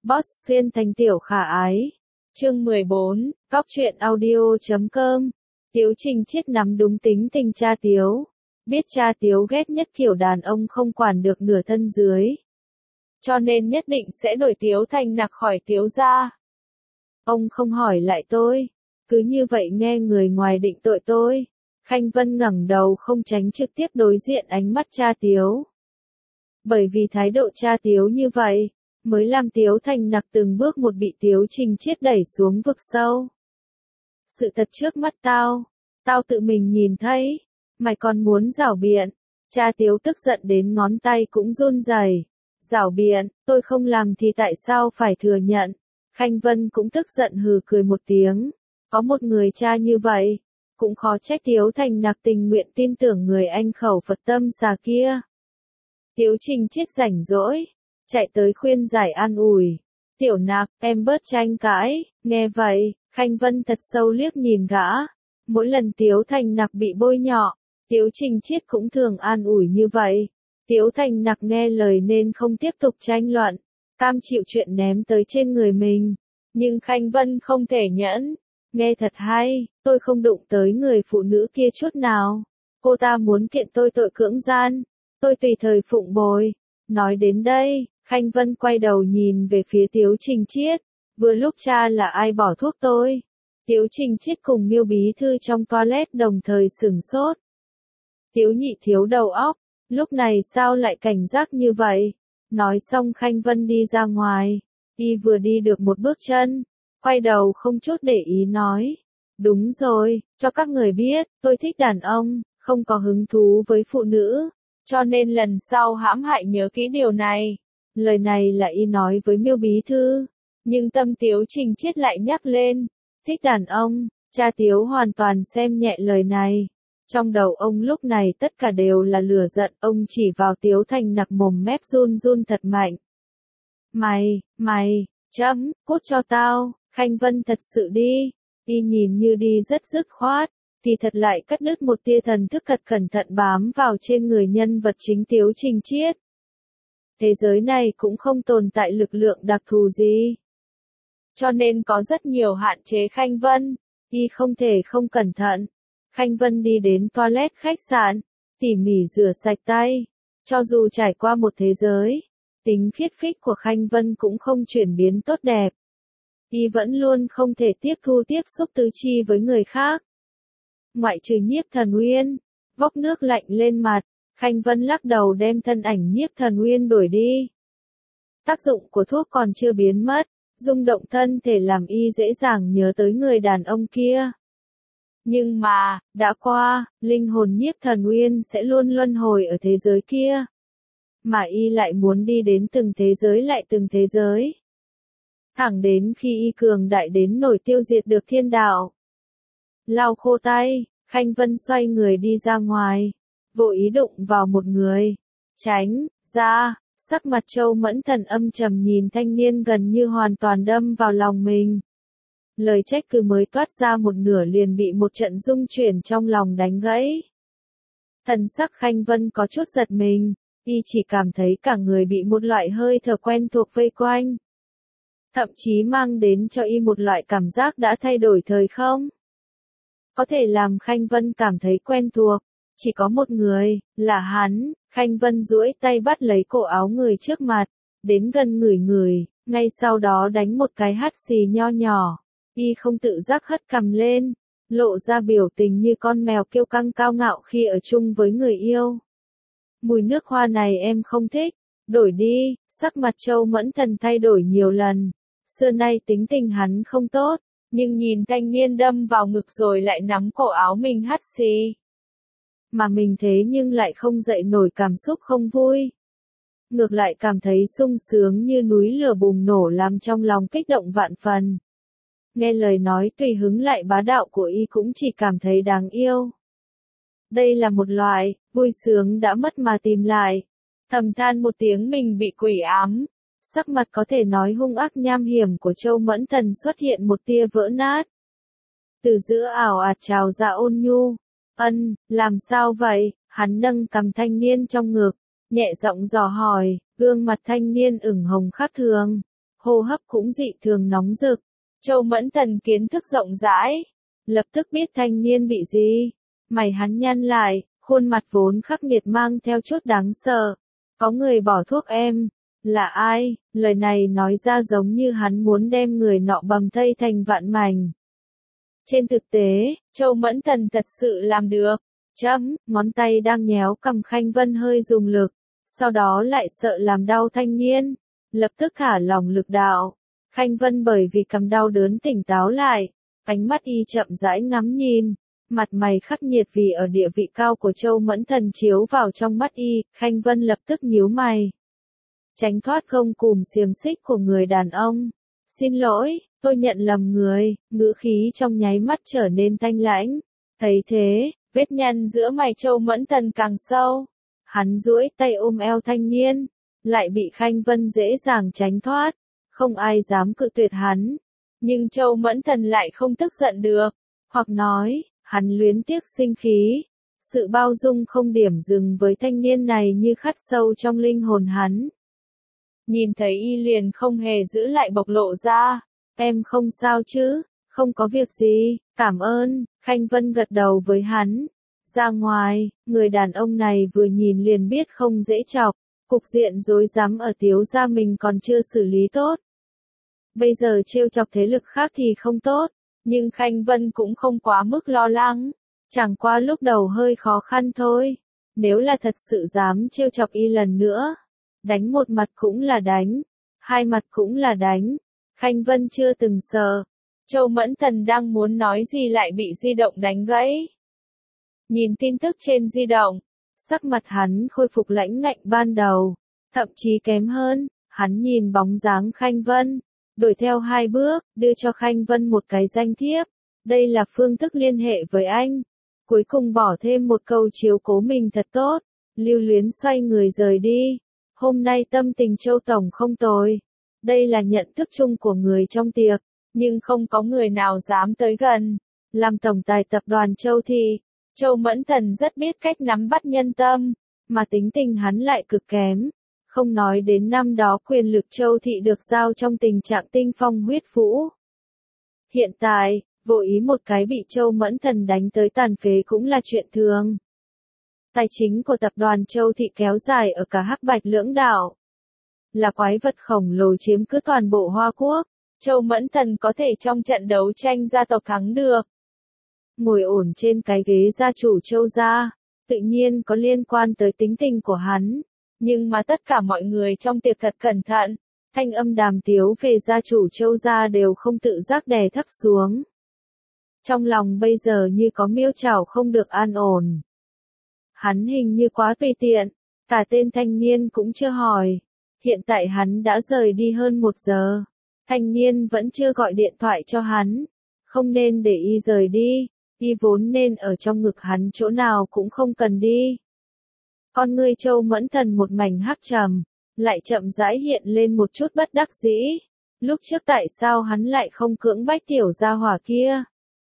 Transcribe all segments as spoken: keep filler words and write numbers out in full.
Boss xuyên thành tiểu khả ái. Chương mười bốn, Cóc truyện audio chấm com. Tiếu Trình Chiết nắm đúng tính tình cha Tiếu. Biết cha Tiếu ghét nhất kiểu đàn ông không quản được nửa thân dưới. Cho nên nhất định sẽ đổi Tiếu Thành Nặc khỏi Tiếu gia. Ông không hỏi lại tôi. Cứ như vậy nghe người ngoài định tội tôi. Khanh Vân ngẩng đầu không tránh trực tiếp đối diện ánh mắt cha Tiếu. Bởi vì thái độ cha Tiếu như vậy, mới làm Tiếu Thành Nặc từng bước một bị Tiếu Trình Chiết đẩy xuống vực sâu. Sự thật trước mắt tao, tao tự mình nhìn thấy, mày còn muốn giảo biện. Cha Tiếu tức giận đến ngón tay cũng run rẩy. Giảo biện, tôi không làm thì tại sao phải thừa nhận. Khanh Vân cũng tức giận hừ cười một tiếng. Có một người cha như vậy, cũng khó trách Tiếu Thành Nặc tình nguyện tin tưởng người anh khẩu Phật tâm xà kia. Tiếu Trình Chiết rảnh rỗi, chạy tới khuyên giải an ủi. Tiểu Nặc, em bớt tranh cãi. Nghe vậy, Khanh Vân thật sâu liếc nhìn gã. Mỗi lần Tiếu Thành Nặc bị bôi nhọ, Tiếu Trình Chiết cũng thường an ủi như vậy. Tiếu Thành Nặc nghe lời nên không tiếp tục tranh luận, cam chịu chuyện ném tới trên người mình. Nhưng Khanh Vân không thể nhẫn. Nghe thật hay, tôi không đụng tới người phụ nữ kia chút nào. Cô ta muốn kiện tôi tội cưỡng gian. Tôi tùy thời phụng bồi. Nói đến đây, Khanh Vân quay đầu nhìn về phía Tiếu Trình Chiết. Vừa lúc cha là ai bỏ thuốc tôi. Tiếu Trình Chiết cùng Miêu bí thư trong toilet đồng thời sửng sốt. Tiếu nhị thiếu đầu óc, lúc này sao lại cảnh giác như vậy? Nói xong Khanh Vân đi ra ngoài. Y vừa đi được một bước chân, quay đầu không chút để ý nói. Đúng rồi, cho các người biết, tôi thích đàn ông, không có hứng thú với phụ nữ. Cho nên lần sau hãm hại nhớ kỹ điều này. Lời này là Y nói với Miêu bí thư. Nhưng tâm Tiếu Trình Chiết lại nhắc lên. Thích đàn ông, cha Tiếu hoàn toàn xem nhẹ lời này. Trong đầu ông lúc này tất cả đều là lửa giận. Ông chỉ vào Tiếu Thành Nặc mồm mép run run thật mạnh. Mày, mày, chấm, cút cho tao. Khanh Vân thật sự đi. Y nhìn như đi rất dứt khoát, thì thật lại cắt đứt một tia thần thức thật cẩn thận bám vào trên người nhân vật chính Tiếu Trình Chiết. Thế giới này cũng không tồn tại lực lượng đặc thù gì. Cho nên có rất nhiều hạn chế Khanh Vân. Y không thể không cẩn thận. Khanh Vân đi đến toilet khách sạn, tỉ mỉ rửa sạch tay. Cho dù trải qua một thế giới, tính khiết phích của Khanh Vân cũng không chuyển biến tốt đẹp. Y vẫn luôn không thể tiếp thu tiếp xúc tứ chi với người khác. Ngoại trừ Nhiếp Thần Uyên, vốc nước lạnh lên mặt, Khanh Vân lắc đầu đem thân ảnh Nhiếp Thần Uyên đuổi đi. Tác dụng của thuốc còn chưa biến mất, rung động thân thể làm Y dễ dàng nhớ tới người đàn ông kia. Nhưng mà, đã qua, linh hồn Nhiếp Thần Uyên sẽ luôn luân hồi ở thế giới kia. Mà Y lại muốn đi đến từng thế giới lại từng thế giới. Thẳng đến khi Y cường đại đến nổi tiêu diệt được thiên đạo. Lau khô tay, Khanh Vân xoay người đi ra ngoài, vô ý đụng vào một người. Tránh ra, sắc mặt Châu Mẫn Thần âm trầm nhìn thanh niên gần như hoàn toàn đâm vào lòng mình. Lời trách cứ mới toát ra một nửa liền bị một trận rung chuyển trong lòng đánh gãy. Thần sắc Khanh Vân có chút giật mình, Y chỉ cảm thấy cả người bị một loại hơi thở quen thuộc vây quanh. Thậm chí mang đến cho Y một loại cảm giác đã thay đổi thời không. Có thể làm Khanh Vân cảm thấy quen thuộc, chỉ có một người, là hắn. Khanh Vân duỗi tay bắt lấy cổ áo người trước mặt, đến gần ngửi ngửi, ngay sau đó đánh một cái hắt xì nho nhỏ. Y không tự giác hất cằm lên, lộ ra biểu tình như con mèo kiêu căng cao ngạo khi ở chung với người yêu. Mùi nước hoa này em không thích, đổi đi. Sắc mặt Châu Mẫn Thần thay đổi nhiều lần. Xưa nay tính tình hắn không tốt, nhưng nhìn thanh niên đâm vào ngực rồi lại nắm cổ áo mình hắt xì. Mà mình thế nhưng lại không dậy nổi cảm xúc không vui. Ngược lại cảm thấy sung sướng như núi lửa bùng nổ làm trong lòng kích động vạn phần. Nghe lời nói tùy hứng lại bá đạo của Y cũng chỉ cảm thấy đáng yêu. Đây là một loại, vui sướng đã mất mà tìm lại. Thầm than một tiếng mình bị quỷ ám. Sắc mặt có thể nói hung ác nham hiểm của Châu Mẫn Thần xuất hiện một tia vỡ nát. Từ giữa ảo ạt trào ra ôn nhu. Ân, làm sao vậy? Hắn nâng cầm thanh niên trong ngực, nhẹ giọng dò hỏi, gương mặt thanh niên ửng hồng khác thường. hô hấp cũng dị thường nóng rực. Châu Mẫn Thần kiến thức rộng rãi, lập tức biết thanh niên bị gì. Mày hắn nhăn lại, khuôn mặt vốn khắc nghiệt mang theo chút đáng sợ. Có người bỏ thuốc em. Là ai? Lời này nói ra giống như hắn muốn đem người nọ bầm thây thành vạn mảnh. Trên thực tế, Châu Mẫn Thần thật sự làm được. Chấm, ngón tay đang nhéo cầm Khanh Vân hơi dùng lực, sau đó lại sợ làm đau thanh niên, lập tức thả lỏng lực đạo. Khanh Vân bởi vì cầm đau đớn tỉnh táo lại, ánh mắt y chậm rãi ngắm nhìn, mặt mày khắc nghiệt vì ở địa vị cao của Châu Mẫn Thần chiếu vào trong mắt y, Khanh Vân lập tức nhíu mày. Tránh thoát gông cùm xiềng xích của người đàn ông. Xin lỗi, tôi nhận lầm người, ngữ khí trong nháy mắt trở nên thanh lãnh. Thấy thế, vết nhăn giữa mày Châu Mẫn Thần càng sâu. Hắn duỗi tay ôm eo thanh niên, lại bị Khanh Vân dễ dàng tránh thoát. Không ai dám cự tuyệt hắn. Nhưng Châu Mẫn Thần lại không tức giận được. Hoặc nói, hắn luyến tiếc sinh khí. Sự bao dung không điểm dừng với thanh niên này như khắc sâu trong linh hồn hắn. Nhìn thấy y liền không hề giữ lại bộc lộ ra. Em không sao chứ, không có việc gì, cảm ơn. Khanh Vân gật đầu với hắn. Ra ngoài, người đàn ông này vừa nhìn liền biết không dễ chọc. Cục diện rối rắm ở Tiếu gia mình còn chưa xử lý tốt. Bây giờ trêu chọc thế lực khác thì không tốt, nhưng Khanh Vân cũng không quá mức lo lắng. Chẳng qua lúc đầu hơi khó khăn thôi. Nếu là thật sự dám trêu chọc y lần nữa, đánh một mặt cũng là đánh, hai mặt cũng là đánh. Khanh Vân chưa từng sợ. Châu Mẫn Thần đang muốn nói gì lại bị di động đánh gãy. Nhìn tin tức trên di động, sắc mặt hắn khôi phục lãnh ngạnh ban đầu, thậm chí kém hơn. Hắn nhìn bóng dáng Khanh Vân, đuổi theo hai bước, đưa cho Khanh Vân một cái danh thiếp. Đây là phương thức liên hệ với anh. Cuối cùng bỏ thêm một câu chiếu cố mình thật tốt. Lưu Luyến xoay người rời đi. Hôm nay tâm tình Châu Tổng không tồi. Đây là nhận thức chung của người trong tiệc, nhưng không có người nào dám tới gần. Làm tổng tài tập đoàn Châu Thị, Châu Mẫn Thần rất biết cách nắm bắt nhân tâm, mà tính tình hắn lại cực kém. Không nói đến năm đó quyền lực Châu Thị được giao trong tình trạng tinh phong huyết vũ. Hiện tại, vô ý một cái bị Châu Mẫn Thần đánh tới tàn phế cũng là chuyện thường. Tài chính của tập đoàn Châu Thị kéo dài ở cả hắc bạch lưỡng đạo. Là quái vật khổng lồ chiếm cứ toàn bộ Hoa Quốc. Châu Mẫn Thần có thể trong trận đấu tranh gia tộc thắng được. Ngồi ổn trên cái ghế gia chủ Châu gia, tự nhiên có liên quan tới tính tình của hắn. Nhưng mà tất cả mọi người trong tiệc thật cẩn thận, thanh âm đàm tiếu về gia chủ Châu gia đều không tự giác đè thấp xuống. Trong lòng bây giờ như có miêu trảo không được an ổn. Hắn hình như quá tùy tiện, cả tên thanh niên cũng chưa hỏi. Hiện tại hắn đã rời đi hơn một giờ. Thanh niên vẫn chưa gọi điện thoại cho hắn. Không nên để y rời đi. Y vốn nên ở trong ngực hắn chỗ nào cũng không cần đi. Con ngươi Châu Mẫn Thần một mảnh hắc trầm, lại chậm rãi hiện lên một chút bất đắc dĩ. Lúc trước tại sao hắn lại không cưỡng bách tiểu gia hỏa kia?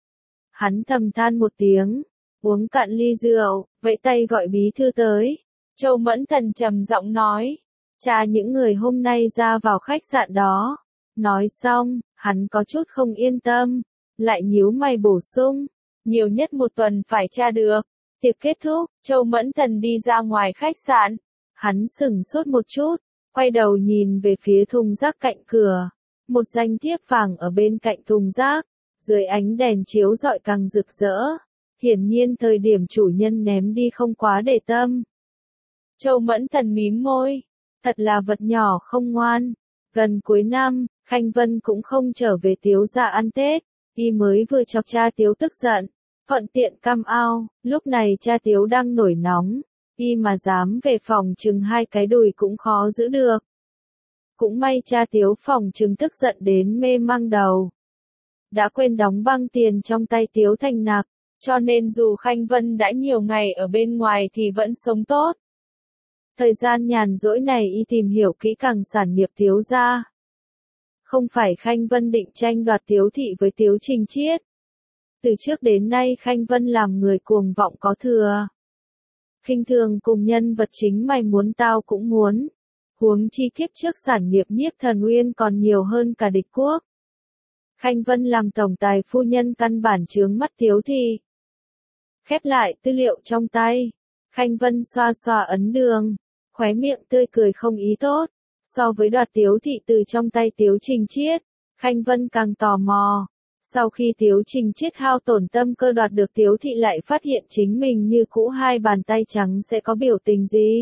Hắn thầm than một tiếng, uống cạn ly rượu, vẫy tay gọi bí thư tới. Châu Mẫn Thần trầm giọng nói, cha những người hôm nay ra vào khách sạn đó. Nói xong, hắn có chút không yên tâm, lại nhíu mày bổ sung, nhiều nhất một tuần phải tra được. Tiệc kết thúc, Châu Mẫn Thần đi ra ngoài khách sạn. Hắn sững sốt một chút, quay đầu nhìn về phía thùng rác cạnh cửa. Một danh thiếp vàng ở bên cạnh thùng rác, dưới ánh đèn chiếu rọi càng rực rỡ. Hiển nhiên thời điểm chủ nhân ném đi không quá để tâm. Châu Mẫn Thần mím môi, thật là vật nhỏ không ngoan. Gần cuối năm, Khanh Vân cũng không trở về Tiếu gia ăn Tết, y mới vừa chọc cha Tiếu tức giận. Thuận tiện cam ao, lúc này cha Tiếu đang nổi nóng, y mà dám về phòng chừng hai cái đùi cũng khó giữ được. Cũng may cha Tiếu phòng chừng tức giận đến mê mang đầu. Đã quên đóng băng tiền trong tay Tiếu Thành Nặc, cho nên dù Khanh Vân đã nhiều ngày ở bên ngoài thì vẫn sống tốt. Thời gian nhàn rỗi này y tìm hiểu kỹ càng sản nghiệp Tiếu gia. Không phải Khanh Vân định tranh đoạt Tiếu Thị với Tiếu Trình Chiết. Từ trước đến nay Khanh Vân làm người cuồng vọng có thừa. Khinh thường cùng nhân vật chính mày muốn tao cũng muốn. Huống chi kiếp trước sản nghiệp Nhiếp Thần Uyên còn nhiều hơn cả địch quốc. Khanh Vân làm tổng tài phu nhân căn bản chướng mắt Tiếu thị. Khép lại tư liệu trong tay, Khanh Vân xoa xoa ấn đường, khóe miệng tươi cười không ý tốt. So với đoạt Tiếu thị từ trong tay Tiếu Trình Chiết, Khanh Vân càng tò mò. Sau khi Tiếu Trình Chiết hao tổn tâm cơ đoạt được Tiếu thị lại phát hiện chính mình như cũ hai bàn tay trắng sẽ có biểu tình gì?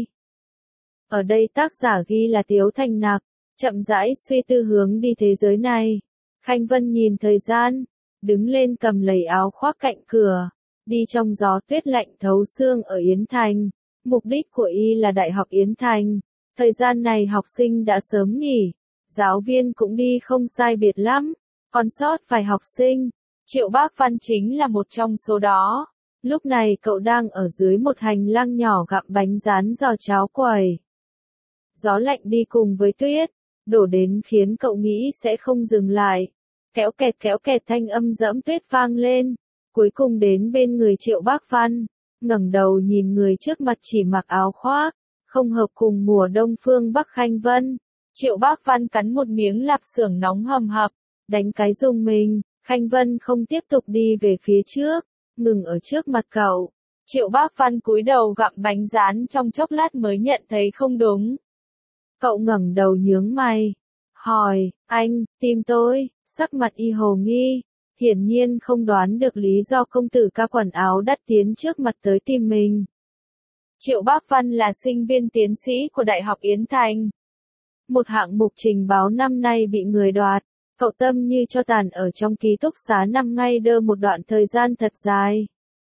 Ở đây tác giả ghi là Tiếu Thành Nặc, chậm rãi suy tư hướng đi thế giới này. Khanh Vân nhìn thời gian, đứng lên cầm lấy áo khoác cạnh cửa, đi trong gió tuyết lạnh thấu xương ở Yến Thành. Mục đích của y là Đại học Yến Thành. Thời gian này học sinh đã sớm nghỉ, giáo viên cũng đi không sai biệt lắm, còn sót vài học sinh. Triệu Bác Văn chính là một trong số đó. Lúc này cậu đang ở dưới một hành lang nhỏ gặm bánh rán giò cháo quẩy. Gió lạnh đi cùng với tuyết, đổ đến khiến cậu nghĩ sẽ không dừng lại. Kéo kẹt kéo kẹt thanh âm dẫm tuyết vang lên, cuối cùng đến bên người Triệu Bác Văn, ngẩng đầu nhìn người trước mặt chỉ mặc áo khoác, không hợp cùng mùa đông phương Bắc Khanh Vân. Triệu Bác Văn cắn một miếng lạp xưởng nóng hầm hập, đánh cái rùng mình. Khanh Vân không tiếp tục đi về phía trước, ngừng ở trước mặt cậu. Triệu Bác Văn cúi đầu gặm bánh rán trong chốc lát mới nhận thấy không đúng. Cậu ngẩng đầu nhướng mày, hỏi, anh, tìm tôi? Sắc mặt y hồ nghi, hiển nhiên không đoán được lý do công tử ca quần áo đắt tiến trước mặt tới tìm mình. Triệu Bác Văn là sinh viên tiến sĩ của Đại học Yến Thành. Một hạng mục trình báo năm nay bị người đoạt, cậu tâm như cho tàn ở trong ký túc xá nằm ngay đơ một đoạn thời gian thật dài.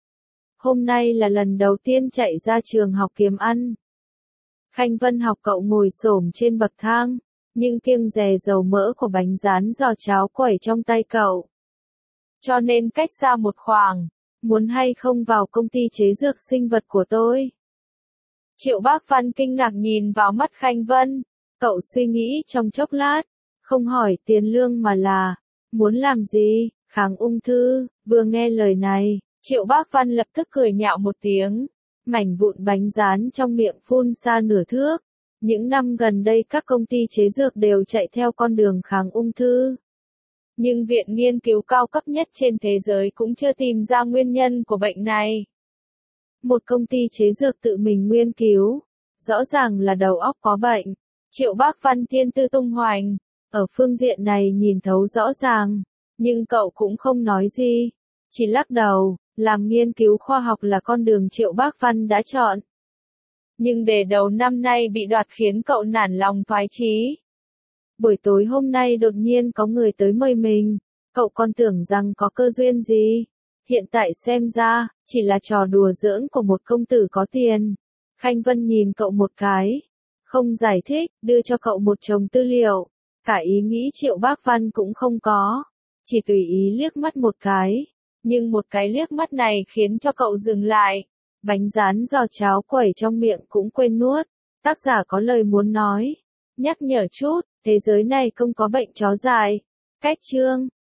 Hôm nay là lần đầu tiên chạy ra trường học kiếm ăn. Khanh Vân học cậu ngồi xổm trên bậc thang, nhưng kiêng dè dầu mỡ của bánh rán giò cháo quẩy trong tay cậu. Cho nên cách xa một khoảng, muốn hay không vào công ty chế dược sinh vật của tôi? Triệu Bác Văn kinh ngạc nhìn vào mắt Khanh Vân, cậu suy nghĩ trong chốc lát, không hỏi tiền lương mà là, muốn làm gì, kháng ung thư. Vừa nghe lời này, Triệu Bác Văn lập tức cười nhạo một tiếng, mảnh vụn bánh rán trong miệng phun ra nửa thước. Những năm gần đây các công ty chế dược đều chạy theo con đường kháng ung thư. Nhưng viện nghiên cứu cao cấp nhất trên thế giới cũng chưa tìm ra nguyên nhân của bệnh này. Một công ty chế dược tự mình nghiên cứu, rõ ràng là đầu óc có bệnh. Triệu Bác Văn thiên tư tung hoành, ở phương diện này nhìn thấu rõ ràng, nhưng cậu cũng không nói gì, chỉ lắc đầu, làm nghiên cứu khoa học là con đường Triệu Bác Văn đã chọn. Nhưng để đầu năm nay bị đoạt khiến cậu nản lòng thoái chí. Buổi tối hôm nay đột nhiên có người tới mời mình, cậu còn tưởng rằng có cơ duyên gì. Hiện tại xem ra, chỉ là trò đùa giỡn của một công tử có tiền. Khanh Vân nhìn cậu một cái, không giải thích, đưa cho cậu một chồng tư liệu. Cả ý nghĩ Triệu Bác Văn cũng không có, chỉ tùy ý liếc mắt một cái. Nhưng một cái liếc mắt này khiến cho cậu dừng lại. Bánh rán giò cháo quẩy trong miệng cũng quên nuốt. Tác giả có lời muốn nói. Nhắc nhở chút, thế giới này không có bệnh chó dại. Cách chương